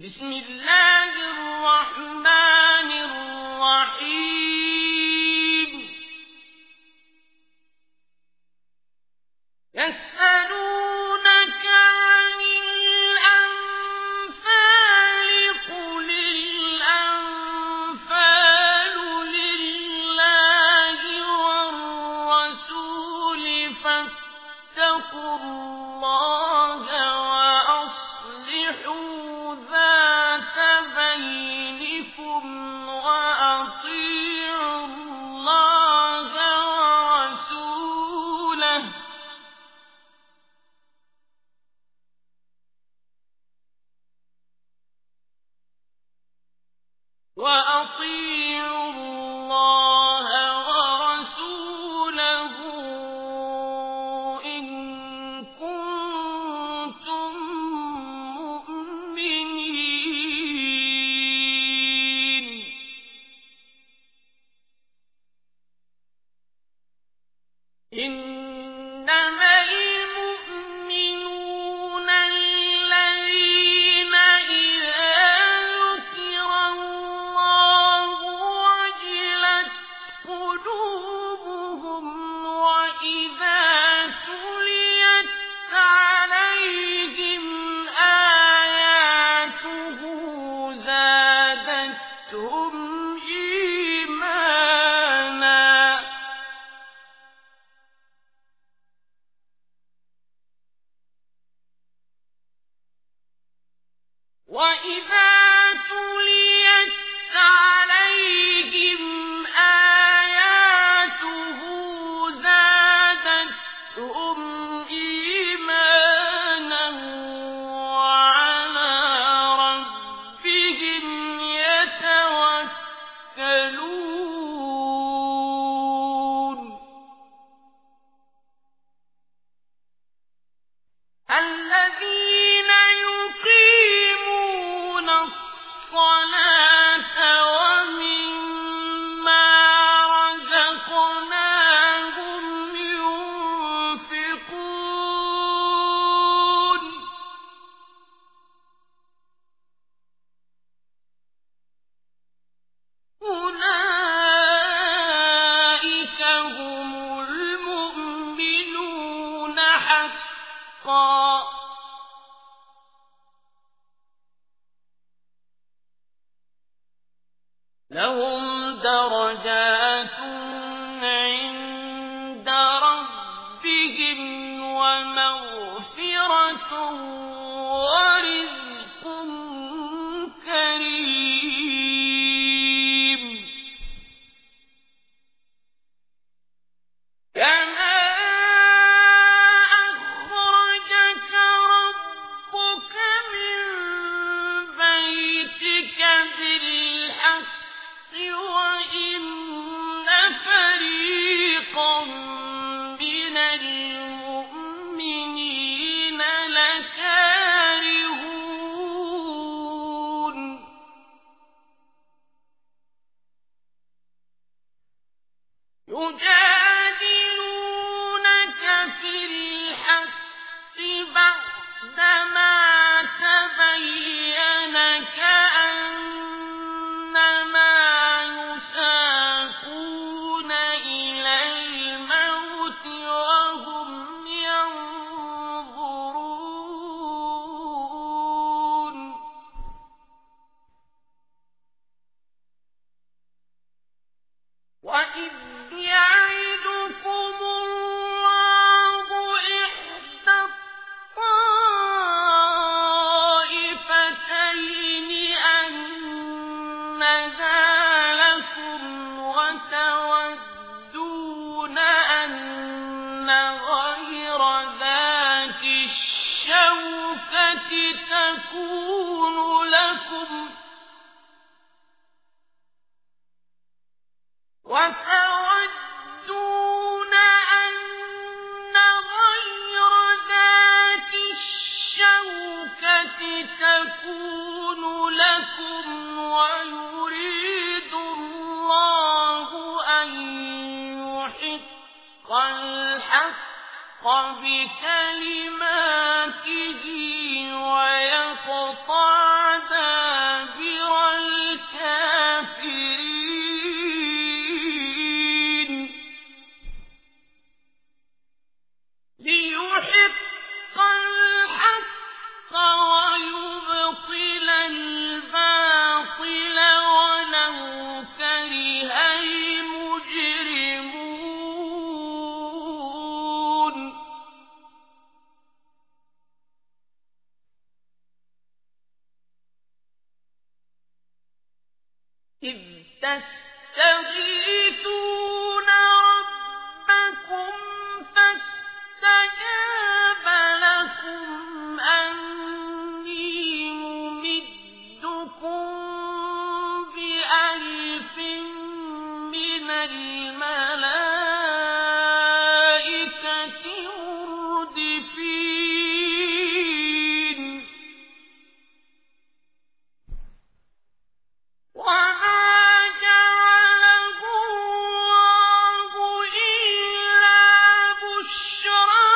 بسم الله الرحمن الرحيم يسألونك عن الأنفال قل الأنفال لله والرسول فاتقوا الله وأصلحوا ذات بينكم وأطيعوا الله ورسوله إن كنتم مؤمنين إنما المؤمنون الذين إذا ذكر الله وجلت قلوبهم وإذا تليت عليهم آياته زادتهم إيمانا وإذا تليت عليهم آياته زادتهم إيمانا وعلى ربهم يتوكلون الذين يقيمون الصلاة ومما رزقناهم ينفقون أولئك هم المؤمنون حقا لهم درجات عند ربهم ومغفرة ورزق كريم كما أخرجك ربك من بيتك بالحق وإن فريقا من المؤمنين لكارهون يجادلونك في الحق بعدما تبين كأنما يساقون إلى الموت وهم ينظرون وإذ يعدكم الله إحدى الطائفتين أنها لكم وتودون أن غير ذات الشوكة تكون لكم ويريد الله أن يحق الحق بكلماته ويقطع دابر تستغيثون ربكم فاستجاب لكم أني ممدكم بألف من الملائكة مردفين وما جعله الله إلا بشرى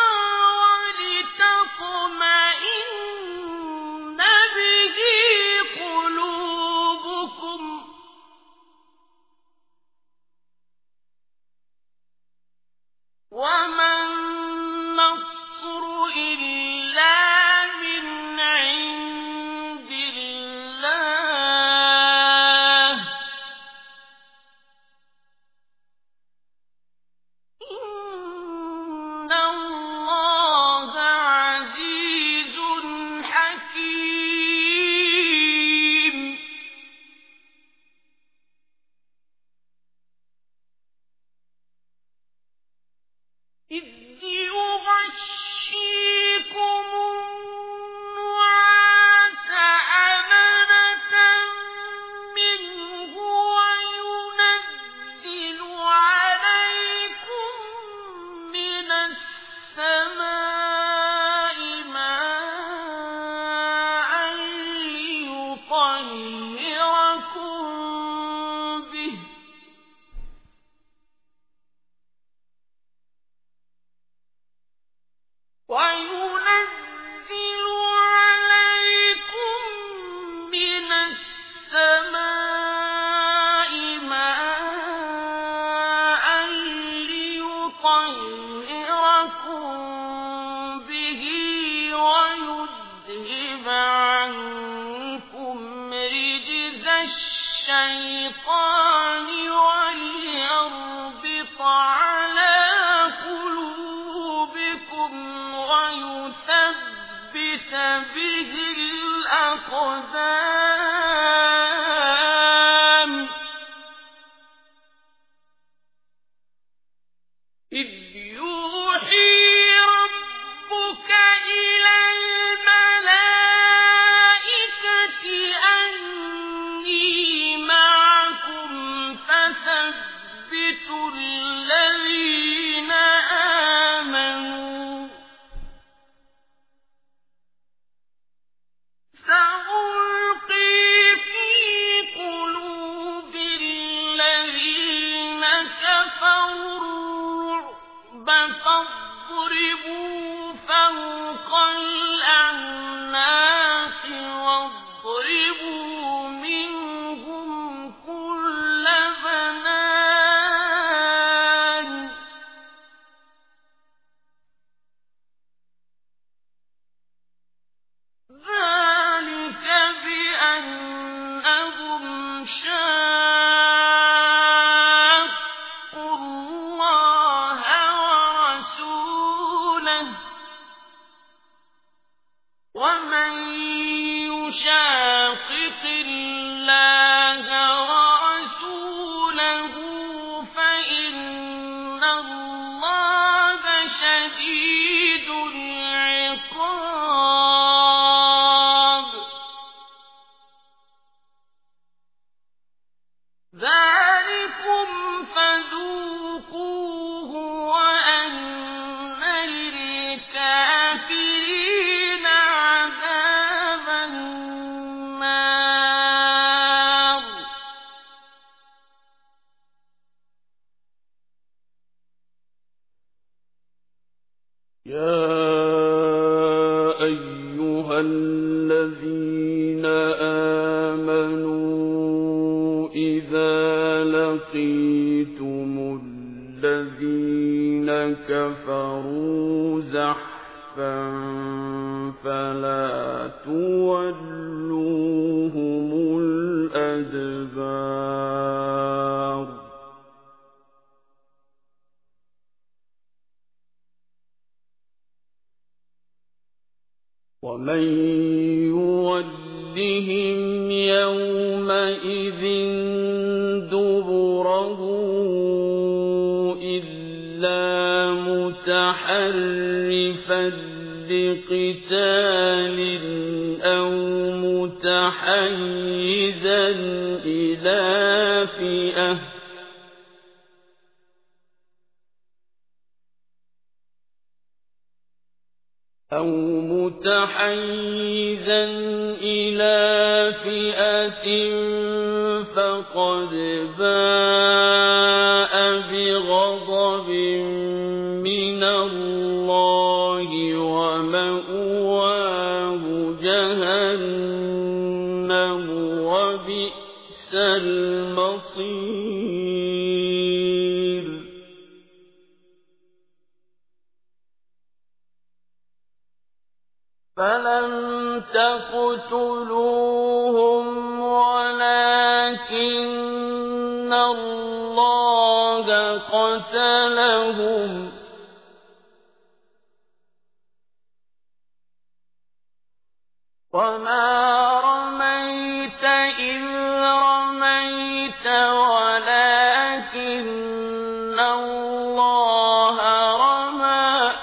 ولتطمئن به قلوبكم وما النصر إلا من عند الله إن الله عزيز حكيم إذ يغشيكم النعاس أمنة منه وينزل عليكم من السماء ماء ليطهركم به وينزل عليكم من السماء ماء ليطهركم به ويذهب عنكم رجز الشيطان وليربط على قلوبكم ويثبت به الأقدام إذ يوحي ربك إلى الملائكة أني معكم فثبتوا الذين آمنوا سألقي في قلوب الذين كفروا الرعب فاضربوا فوق الأعناق واضربوا منهم كل بنان ذلك بأنهم شاقوا الله ورسوله ومن يشاقق الله ورسوله فإن الله شديد العقاب ذلكم فذوقوه وأن للكافرين عذاب النار يا أيها الذين آمنوا إذا لقيتم الذين كفروا زحفا فلا تولوهم الأدبار ومن يولهم لِجُلُودِهِمْ يَوْمَئِذٍ دُبُرَهُ إِلَّا مُتَحَرِّفًا لِقِتَالٍ أَوْ مُتَحَيِّزًا إِلَى فِئَةٍ فَقَدْ بَاءَ بِغَضَبٍ مِّنَ اللَّهِ وَمَأْوَاهُ جَهَنَّمُ ۖ وَبِئْسَ الْمَصِيرُ فَلَمْ تَقْتُلُوهُمْ وَلَٰكِنَّ اللَّهَ قَتَلَهُمْ ۚ وَمَا رَمَيْتَ إِذْ رَمَيْتَ وَلَٰكِنَّ اللَّهَ رَمَىٰ ۚ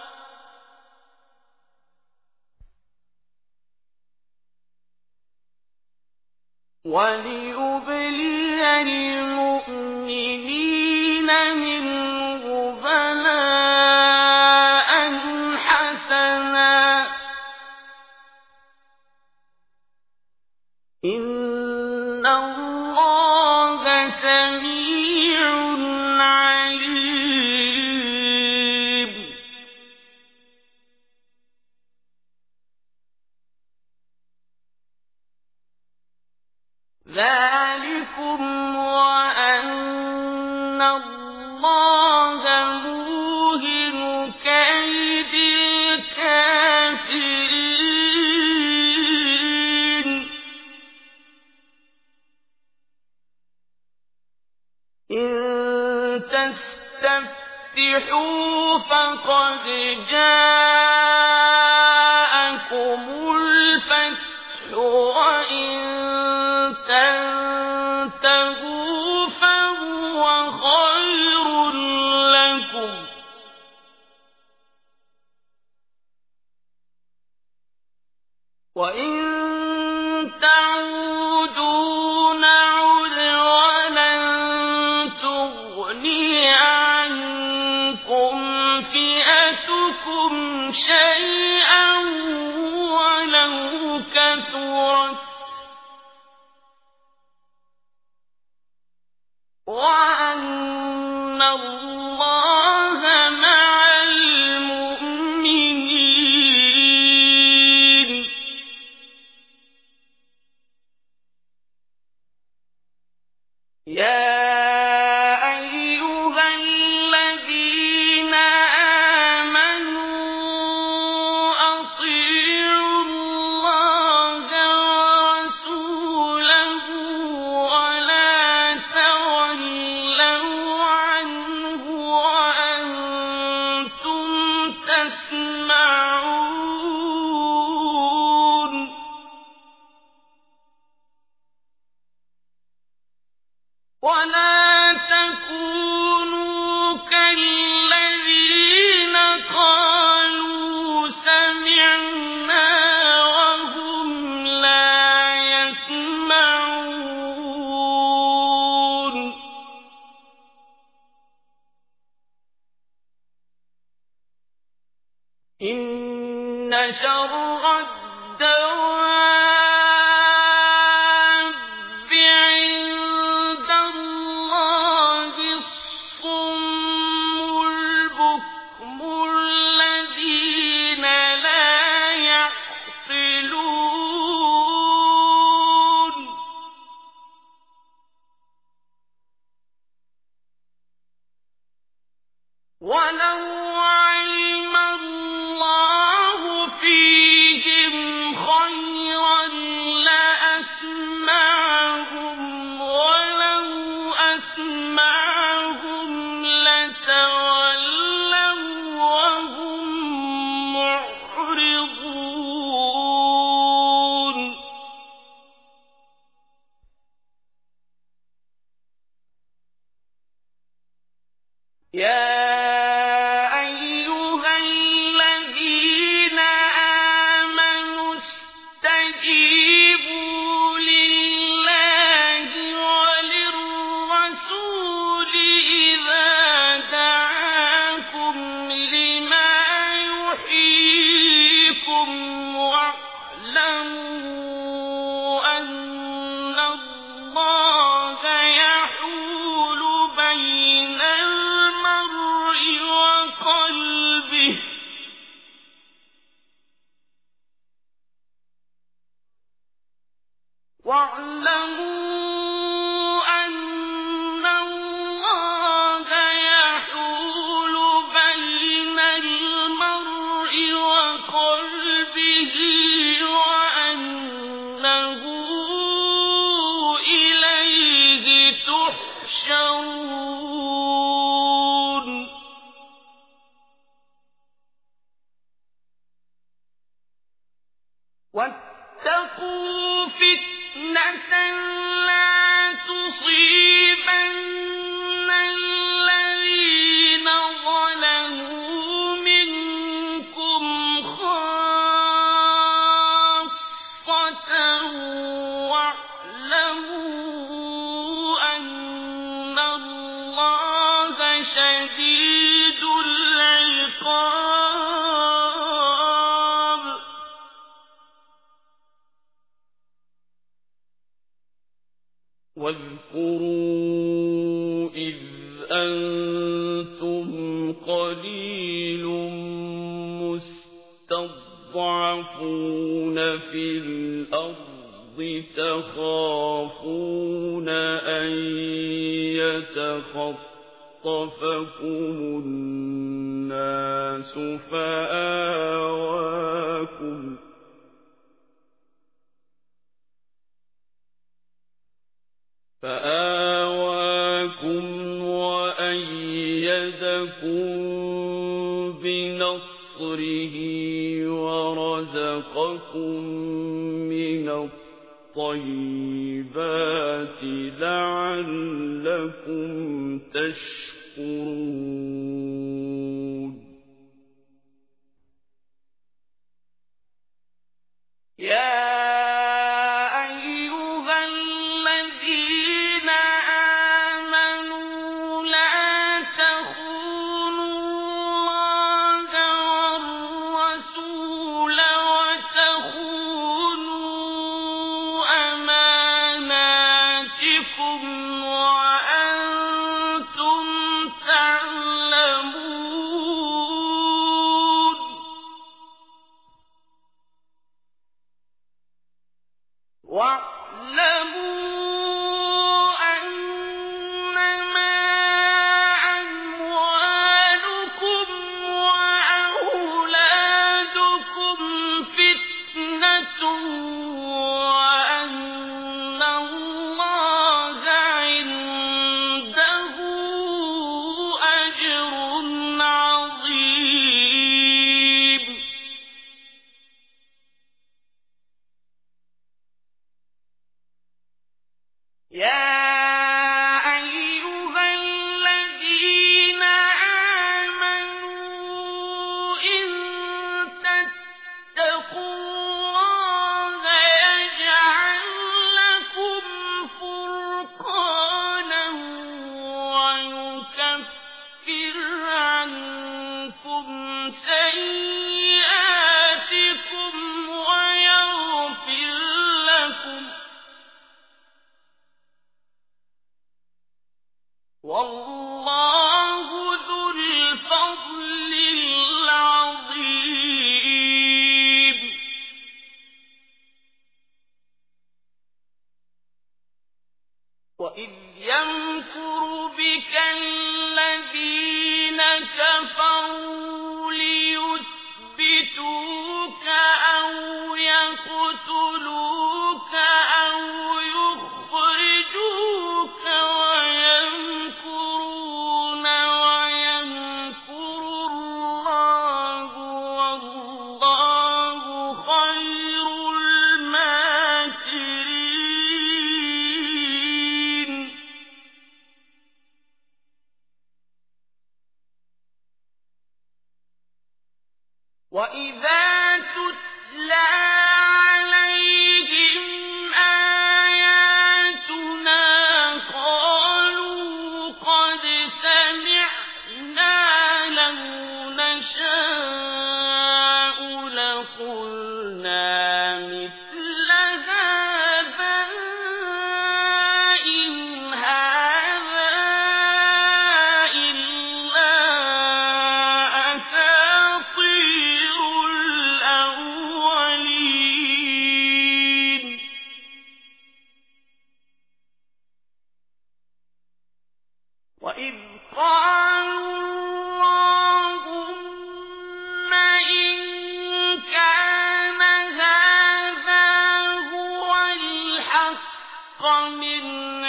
وَلِيُبْلِيَ الْمُؤْمِنِينَ مِنْهُ بَلَاءً حَسَنًا ۚ إِنَّ اللَّهَ سَمِيعٌ عَلِيمٌ ذَٰلِكُمْ وَأَنَّ اللَّهَ مُوهِنُ كَيْدِ الْكَافِرِينَ إِن تَسْتَفْتِحُوا فَقَدْ جَاءَكُمُ الْفَتْحُ ۖ وَإِن تَنتَهُوا فَهُوَ خَيْرٌ لَّكُمْ ۖ وَإِن تَعُودُوا نَعُدْ وَلَن تُغْنِيَ عَنكُمْ فِئَتُكُمْ شَيْئًا وَلَوْ كَثُرَتْ ۚ وَأَنَّ اللَّهَ مَعَ الْمُؤْمِنِينَ يَا أَيُّهَا الَّذِينَ آمَنُوا أَطِيعُوا اللَّهَ وَرَسُولَهُ وَلَا تَوَلَّوْا عَنْهُ وَأَنتُمْ تَسْمَعُونَ وَلَا تَكُونُوا كَالَّذِينَ قَالُوا سَمِعْنَا وَهُمْ لَا يَسْمَعُونَ إِنَّ شَرَّ الدَّوَابِّ عِندَ اللَّهِ الصُّمُّ الْبُكْمُ الَّذِينَ لَا يَعْقِلُونَ وَلَوْ عَلِمَ اللَّهُ فِيهِمْ يا أيها الذين آمنوا استجيبوا لله وللرسول إذا دعاكم لما يحييكم واعلموا أن الله يحول بين المرء وقلبه وأنه إليه تحشرون واتقوا فتنة لا تصيبن الذين ظلموا منكم خاصة واعلموا أن الله شديد العقاب واذكروا إذ أنتم قليل مستضعفون في الأرض تخافون أن يتخطفكم الناس فآواكم وأيدكم بنصره ورزقكم من الطيبات لعلكم تشكرون يا أيها الذين آمنوا لا تخونوا الله والرسول وتخونوا أماناتكم وأنتم تعلمون واعلموا أنما أموالكم وأولادكم فتنة وأن الله عنده أجر عظيم يا أيها الذين آمنوا إن تتقوا الله يجعل لكم فرقانا ويكفر عنكم سيئاتكم ويغفر لكم والله ذو الفضل العظيم وإذ يمكر بك الذين كفروا ليثبتوك أو يقتلوك أو يخرجوك ويمكرون ويمكر الله والله خير الماكرين من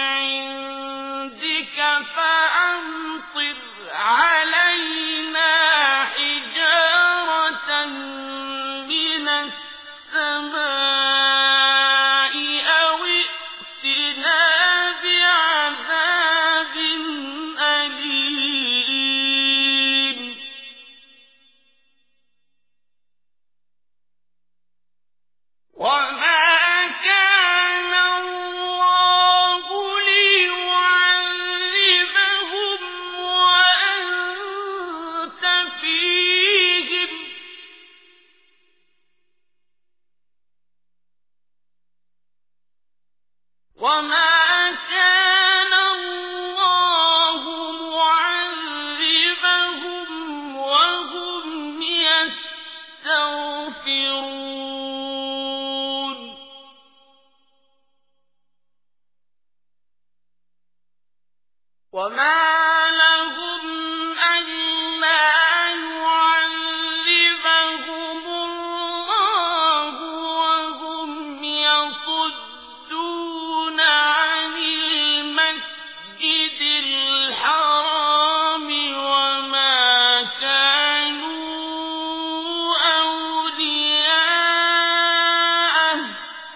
عندك فأمطر علينا حجارة من السماء أو ائتنا بعذاب أليم وما كان الله ليعذبهم وأنت فيهم وما كان الله معذبهم وهم يستغفرون وما لهم ألا يعذبهم الله وهم يصدون عن المسجد الحرام وما كانوا أولياءه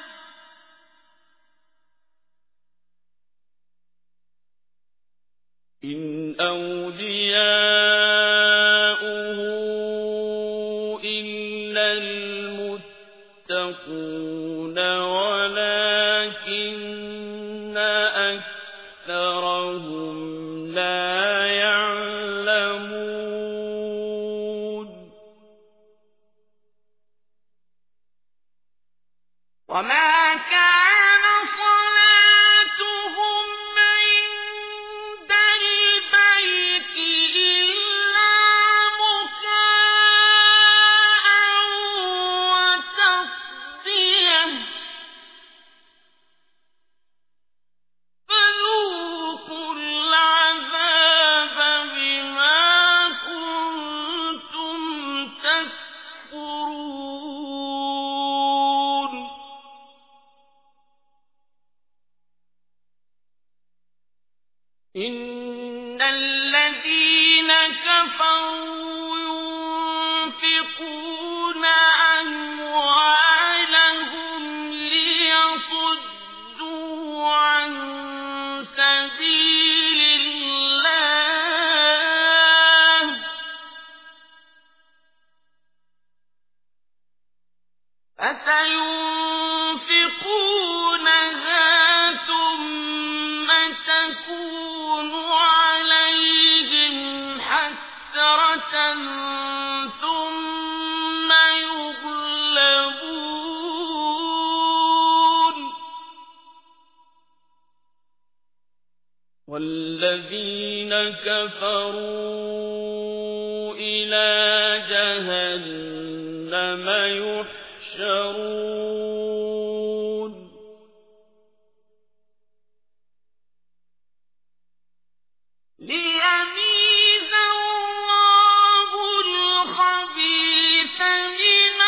إن أولياؤه إلا المتقون ولكن أكثرهم لا يعلمون وما كان صلاتهم عند البيت إلا مكاء وتصدية فذوقوا العذاب بما كنتم تكفرون إن الذين كفروا ينفقون أموالهم ليصدوا عن سبيل الله فسينفقونها ثم تكون عليهم حسرة ثم يغلبون والذين كفروا إلى جهنم يحشرون ليميز الله الخبيث من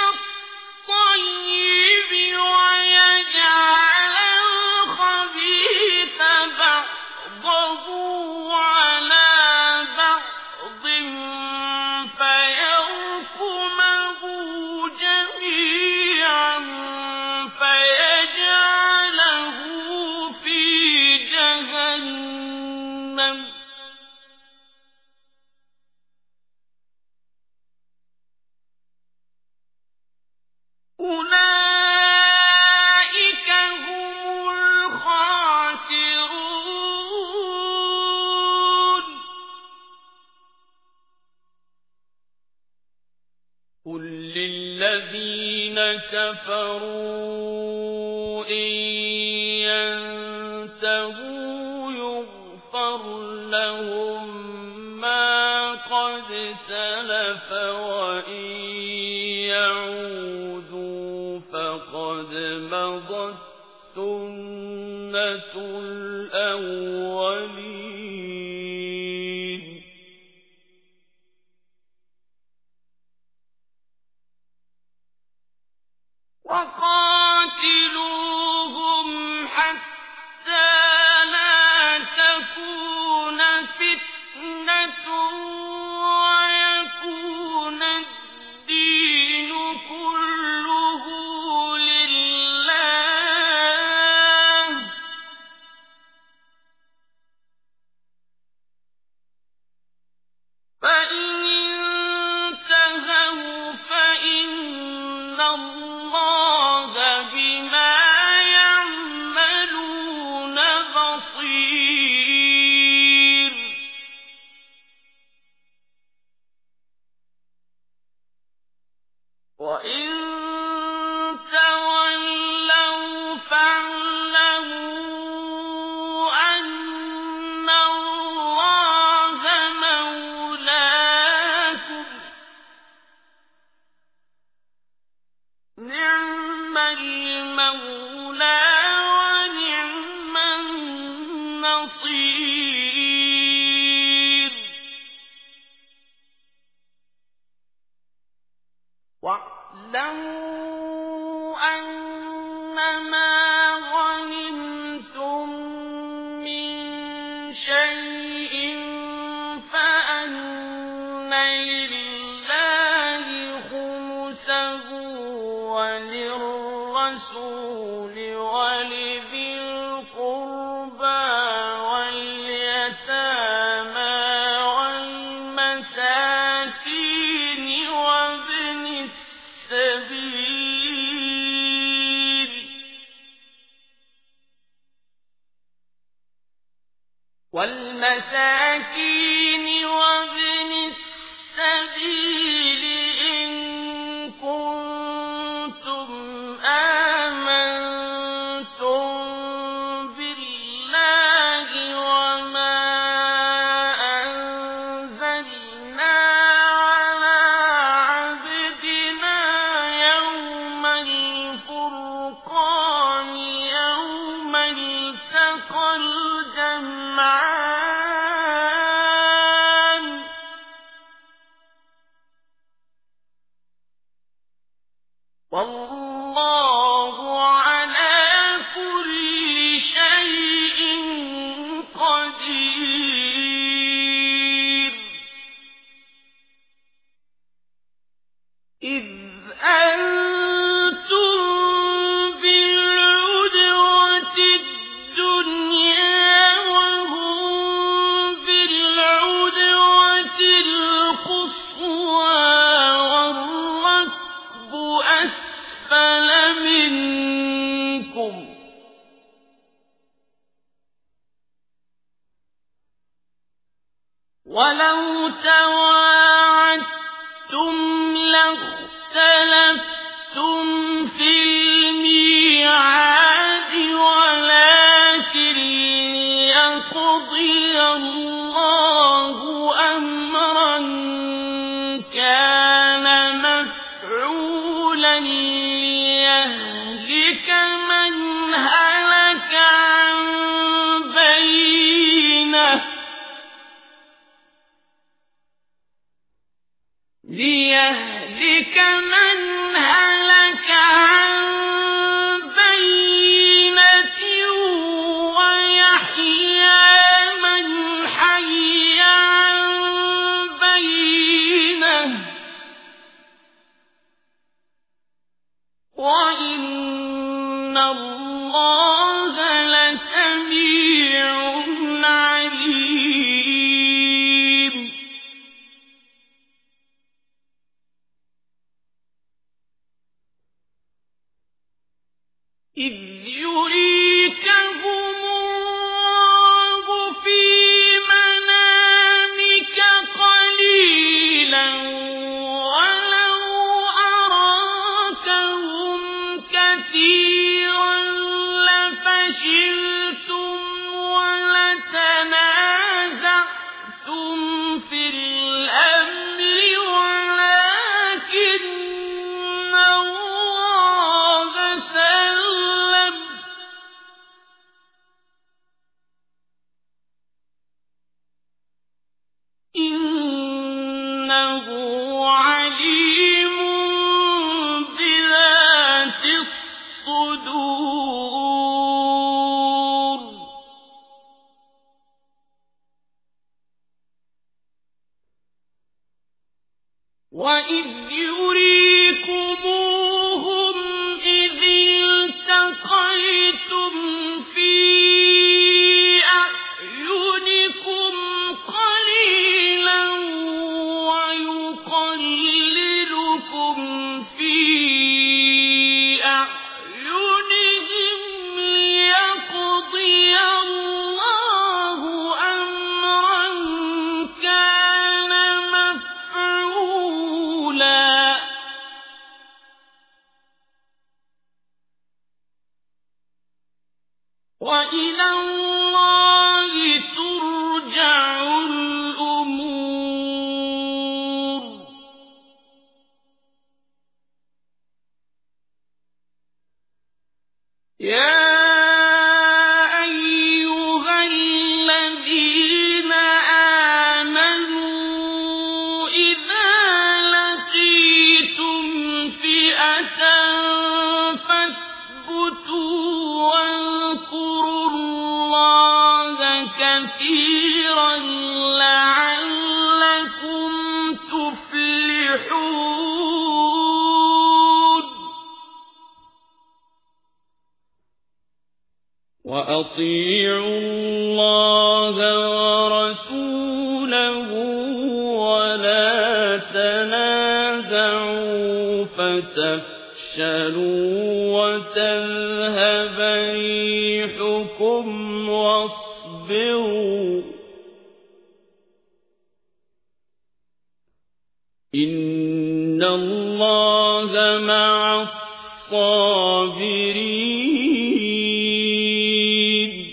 الطيب ويجعل الخبيث بعضه على بعض فيركمه جميعا فيجعله في جهنم أولئك هم الخاسرون قل للذين كفروا إن ينتهوا يغفر لهم ما قد سلف وإن يعودوا فقد مضت سنة الأولين وقاتلوهم حتى بصير وإن تولوا فاعلموا أن الله مولاكم نعم المولى ونعم النصير واعلموا أنما غنمتم من شيء فأن لله خمسه وللرسول ولذي القربى واليتامى والمساكين وابن السبيل إن كنتم آمنتم بالله وما أنزلنا على عبدنا يوم الفرقان يوم التقى الجمعان والله على كل شيء قدير إذ أنتم بالعدوة الدنيا وهم بالعدوة القصوى والركب أسفل منكم ولو تواعدتم لاختلفتم في الميعاد ولكن ليقضي الله أمرا كان مفعولا ليهلك من هلك عن بينة ويحيى من حي عن بينة وإن الله لسميع عليم إذ يريكهم الله في منامك قليلا ولو أراكهم كثيرا لفشلتم ولتنازعتم في الأمر ولكن الله سلم إنه عليم بذات الصدور وإذ يريكموهم إذ التقيتم في أعينكم قليلا ويقللكم في أعينهم ليقضي الله وإلى الله ترجع الأمور. يا أيها الذين آمنوا إذا لقيتم فئة فاثبتوا واذكروا الله كثيرا لعلكم تفلحون. وأطيعوا الله ورسوله ولا تنازعوا فتفشلوا وتذهب ريحكم واصبروا إن الله مع الصابرين.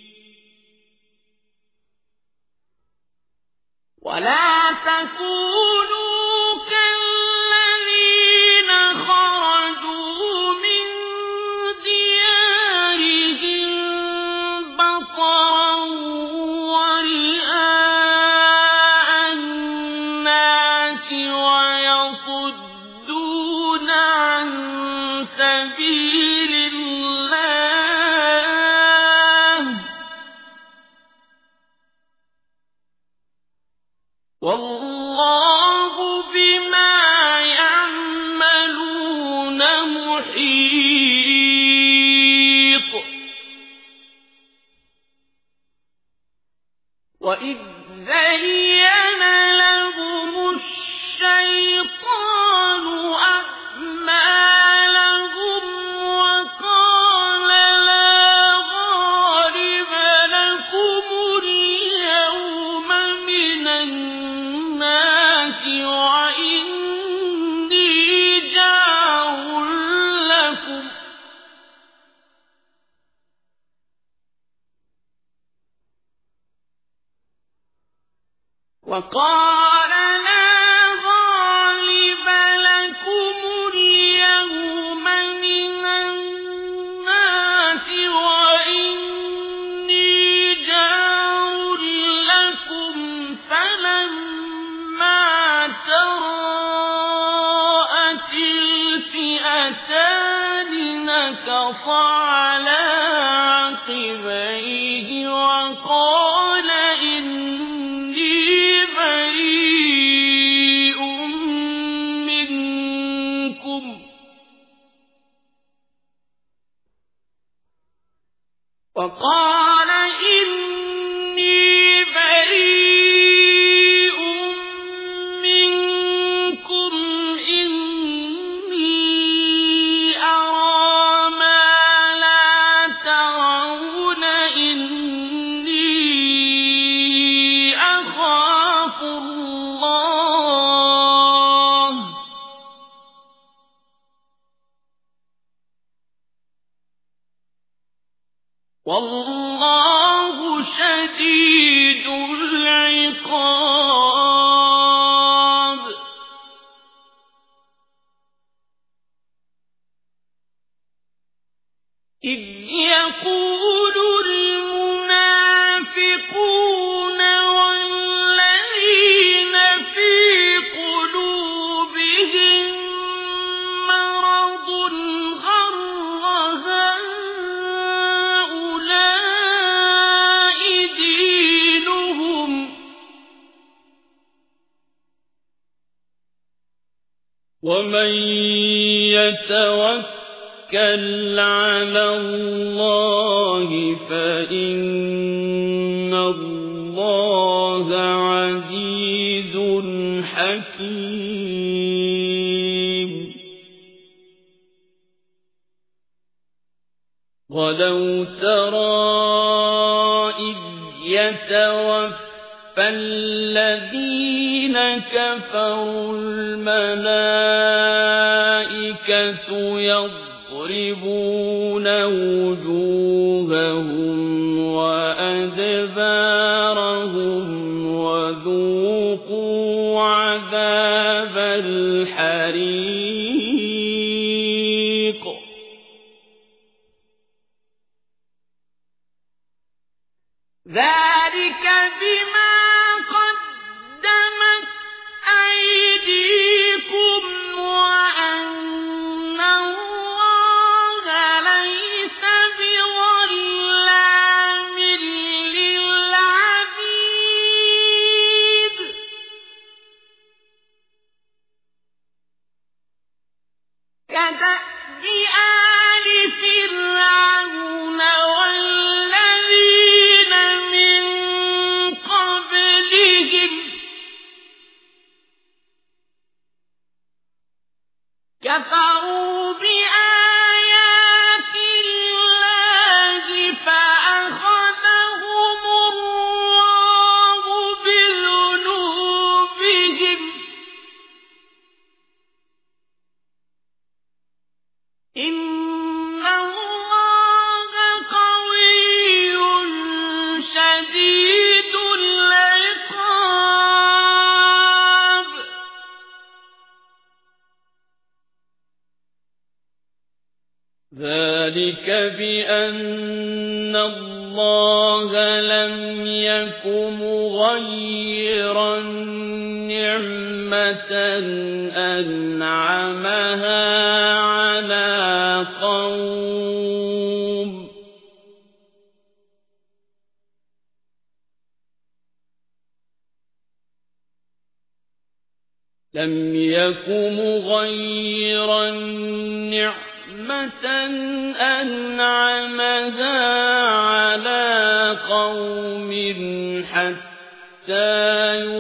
ولا تكونوا كالذين خرجوا من ديارهم بطرا ورئاء الناس ويصدون عن سبيل الله والله بما يعملون محيط. وإذ زين لهم الشيطان أعمالهم وقال لا غالب لكم اليوم من الناس وإني جار لكم وقال لا غالب لكم اليوم من الناس وإني جار لكم فلما تراءت الفئتان نكص على عقبيه وقال إني بريء منكم إني أرى ما لا ترون إني أخاف الله والله شديد العقاب. إذ يقول المنافقون والذين في قلوبهم مرض غر هؤلاء دينهم ومن يتوكل على الله فإن الله عزيز حكيم. ولو ترى إذ يتوفى الذين كفروا الملائكة يضربون وجوههم ذلك بما قدمت أيديكم وأن الله ليس بظلام للعبيد كدأب آل فرعون والذين من قبلهم كفروا بآيات الله فأخذهم الله بذنوبهم إن الله قوي شديد العقاب ذلك بأن الله لم يك مغيرا نعمة أنعمها على قوم لم يك مغيرا نعمة أنعمها على قوم حتى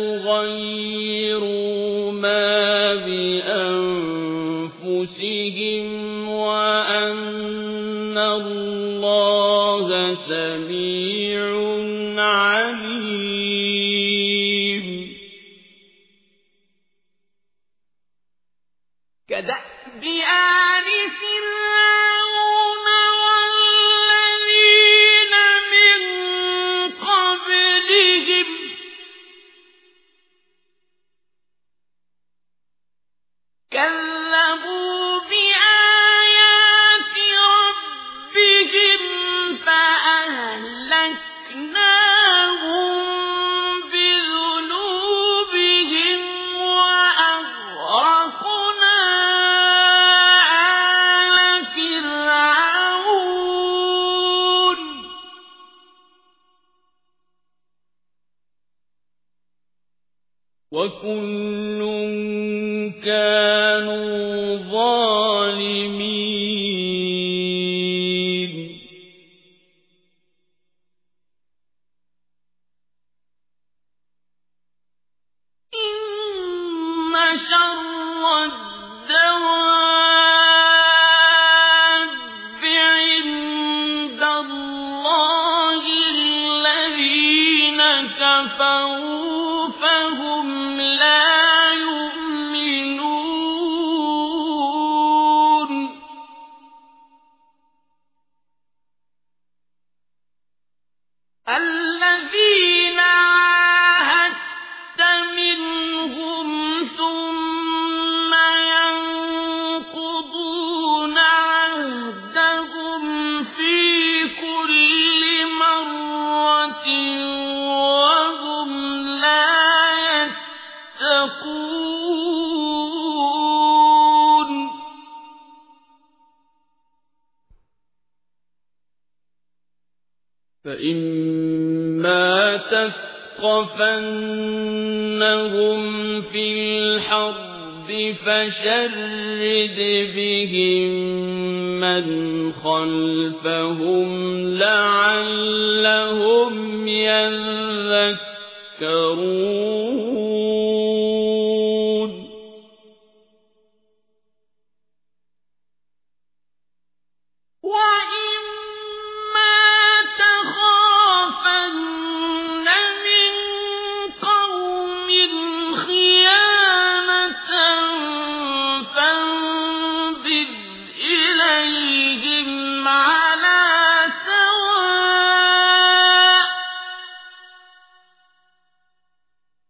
يغيروا ما بأنفسهم وأن الله سميع عليم كدأب آل فرعون والذين من قبلهم كذبوا بآيات ربهم فأهلكناهم بذنوبهم وأغرقنا آل فرعون وكل كانوا ظالمين إن شر الدواب عند الله الذين كفروا فهم لا يؤمنون الذين عاهدت منهم ثم ينقضون عهدهم في كل مرة وهم لا يتقون فإما تثقفنهم في الحرب فشرد بهم من خلفهم لعلهم يذكرون وإما تخافن من قوم خيانة فانبذ إليهم على سواء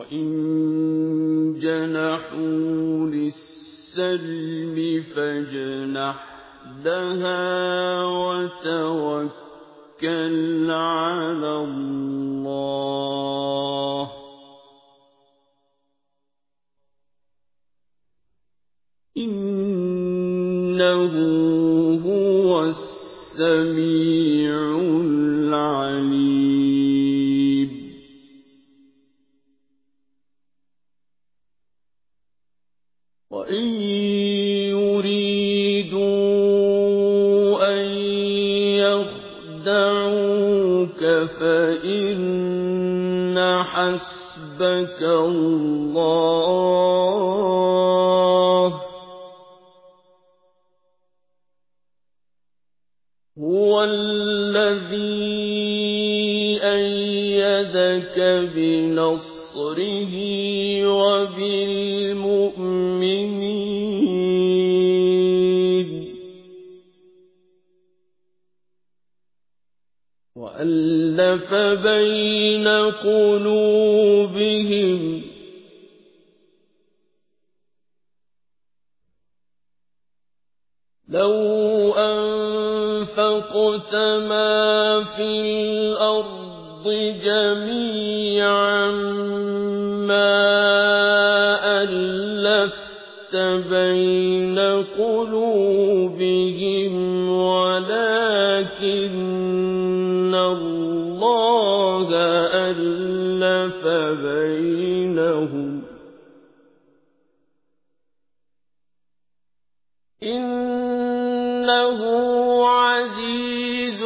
وَإِن جَنَحُوا لِلسَّلْمِ فَاجْنَحْ لَهَا وَتَوَكَّلْ عَلَى اللَّهِ ۚ إِنَّهُ هُوَ السَّمِيعُ الْعَلِيمُ. وَإِن يُرِيدُوا أَن يَخْدَعُوكَ فَإِنَّ حَسْبَكَ اللَّهُ ۚ هُوَ الَّذِي أَيَّدَكَ بِنَصْرِهِ وَبِالْمُؤْمِنِينَ وَأَلَّفَ بَيْنَ قُلُوبِهِمْ ۚ لَوْ أَنفَقْتَ مَا فِي الْأَرْضِ جَمِيعًا مَّا أَلَّفْتَ بَيْنَ قُلُوبِهِمْ وَلَٰكِنَّ اللَّهَ أَلَّفَ بَيْنَهُمْ ۚ إِنَّهُ عَزِيزٌ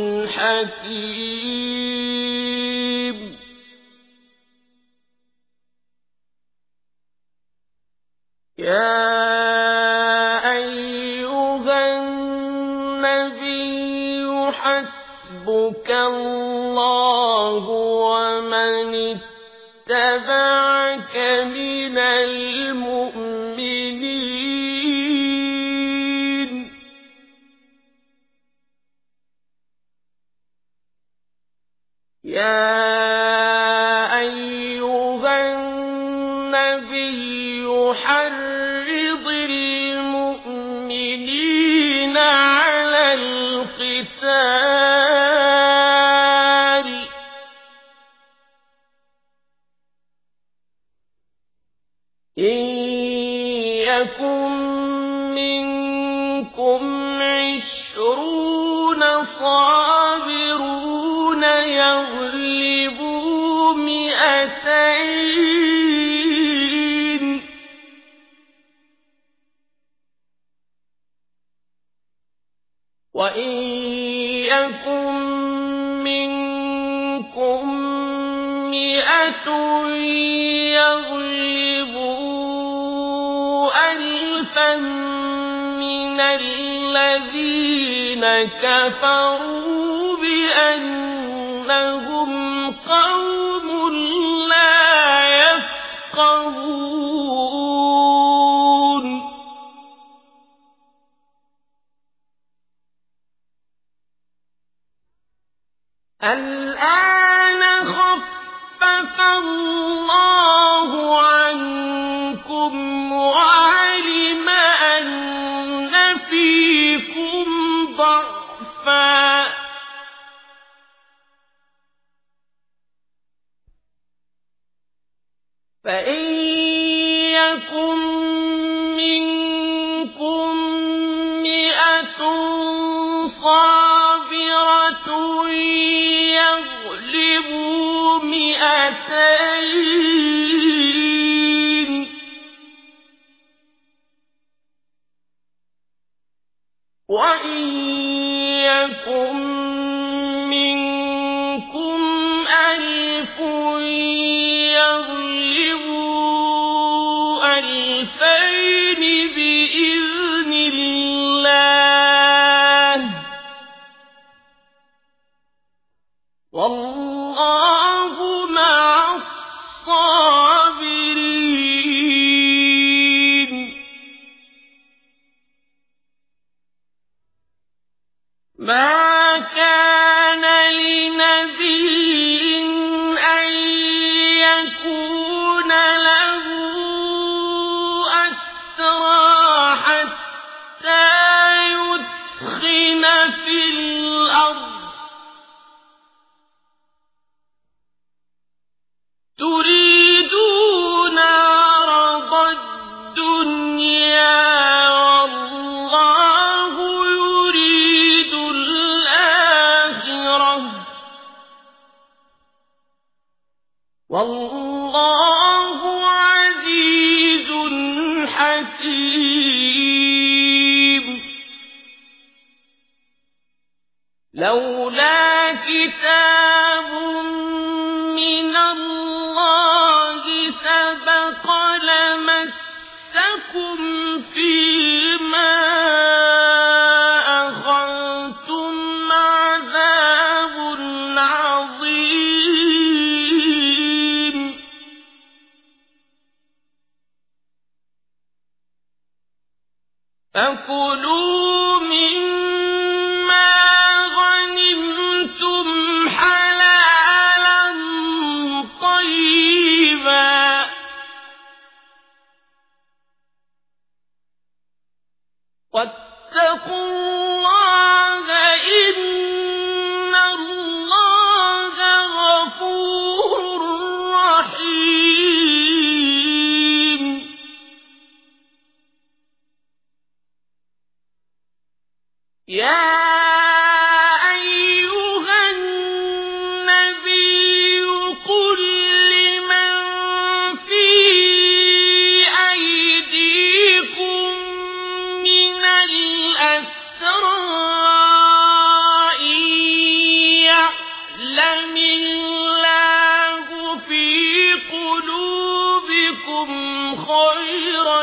حَكِيمٌ. يَا أَيُّهَا النَّبِيُّ حَسْبُكَ اللَّهُ وَمَنِ اتَّبَعَكَ مِنَ الْمُؤْمِنِينَ. يَا أَيُّهَا النَّبِيُّ حَرِّضِ الْمُؤْمِنِينَ عَلَى الْقِتَالِ ۚ إِن يَكُن مِّنكُمْ 20 صَابِرُونَ يَغْلِبُوا 200 ۚ وَإِن يَكُن مِّنكُم 100 يَغْلِبُوا 1000 مِّنَ الَّذِينَ كَفَرُوا بِأَنَّهُمْ قَوْمٌ لَّا يَفْقَهُونَ. الْآنَ خَفَّفَ اللَّهُ عَنكُمْ وَعَلِمَ أَنَّ فِيكُمْ ضَعْفًا ۚ فَإِن يَكُن مِّنكُم 100 صَابِرَةٌ يَغْلِبُوا 200 ۚ وَإِن يَكُن مِّنكُمْ 1000 يَغْلِبُوا 2000 بِإِذْنِ اللَّهِ ۗ وَاللَّهُ مَعَ الصَّابِرِينَ. مَا كَانَ لِنَبِيٍّ أَن يَكُونَ لولا كتاب من الله سبق لمسكم فيما أخذتم عذاب عظيم فكلوا مما غنمتم حلالا طيبا واتقوا الله إن الله غفور رحيم يا أيها النبي قل لمن في أيديكم من الأسرى إن يعلم الله في قلوبكم خيرا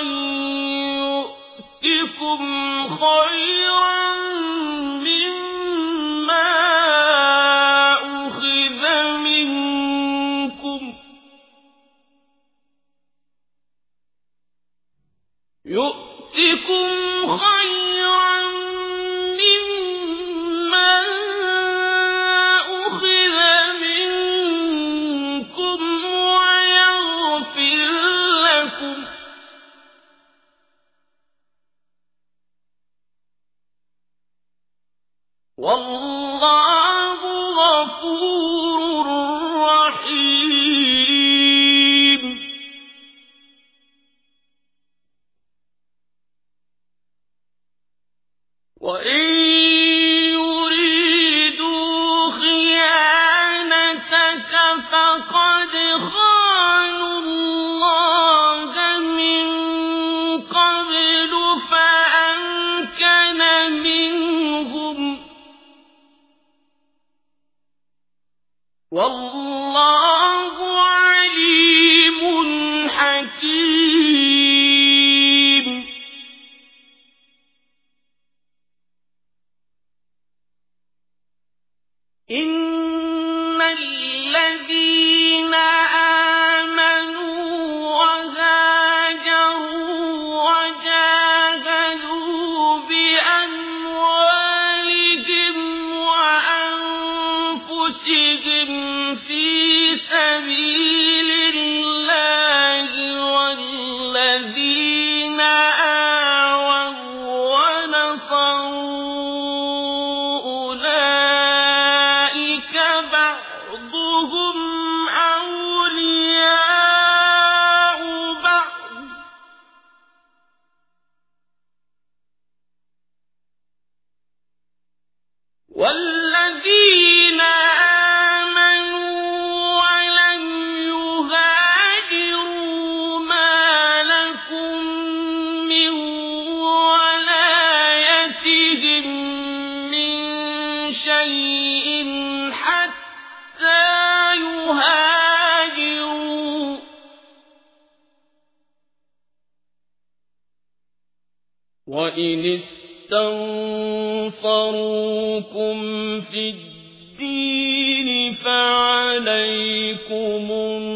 يؤتكم خيرا مما أخذ منكم ويغفر لكم والله غفور رحيم وإن يريدوا خيانتك فقد خانوا الله من قبل فأمكن منهم والله عليم حكيم إن الذين آمنوا وهاجروا وجاهدوا بأموالهم وأنفسهم في سبيل الله والذين آووا ونصروا بعضهم أولياء بعض والذين آمنوا ولم يهاجروا ما لكم من ولايتهم من شيء حتى يهاجروا وإن استنصروكم في الدين فعليكم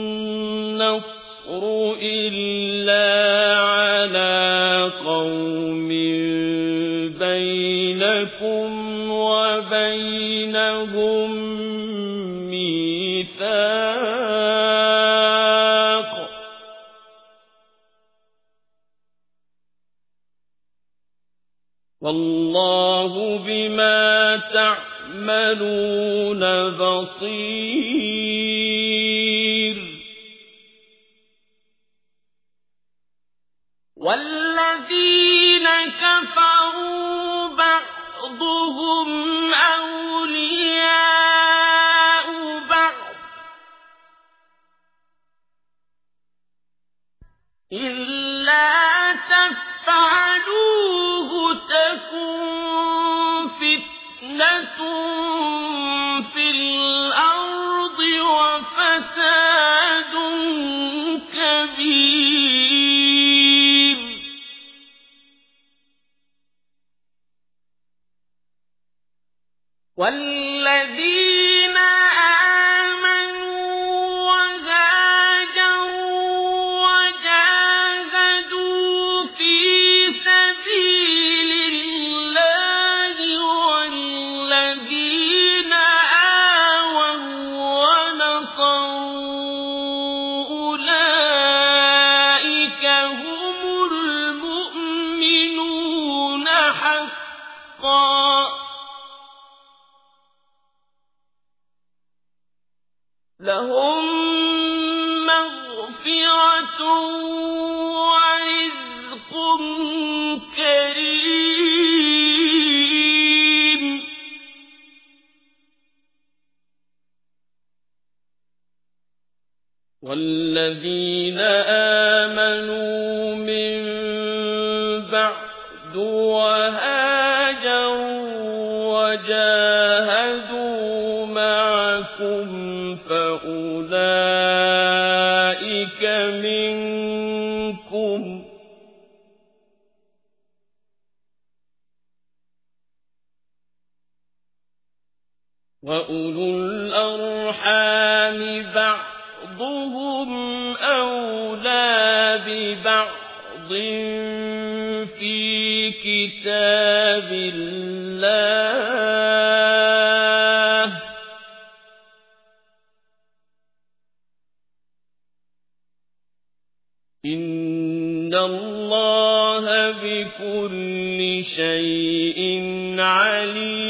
النصر إلا على قوم بينكم وبينهم ميثاق والله بما تعملون بصير والذين كفروا بعضهم أولياء بعض إلا تفعلوه تكن فتنة فَسَادٌ كَبِيرٌ وَالَّذِينَ آمَنُوا وَهَاجَرُوا وَجَاهَدُوا فِي سَبِيلِ اللَّهِ وَالَّذِينَ آوَوا وَّنَصَرُوا أُولَٰئِكَ هُمُ الْمُؤْمِنُونَ حَقًّا ۚ لَهُم مَّغْفِرَةٌ وَرِزْقٌ كَرِيمٌ وَالَّذِينَ آمَنُوا مِن بَعْدُ وَهَاجَرُوا وَجَاهَدُوا مَعَكُمْ فَأُولَٰئِكَ مِنكُمْ ۚ وَأُولُو الْأَرْحَامِ بَعْضُهُمْ أَوْلَىٰ بِبَعْضٍ فِي كِتَابِ اللَّهِ ۗ إِنَّ اللَّهَ بِكُلِّ شَيْءٍ عَلِيمٌ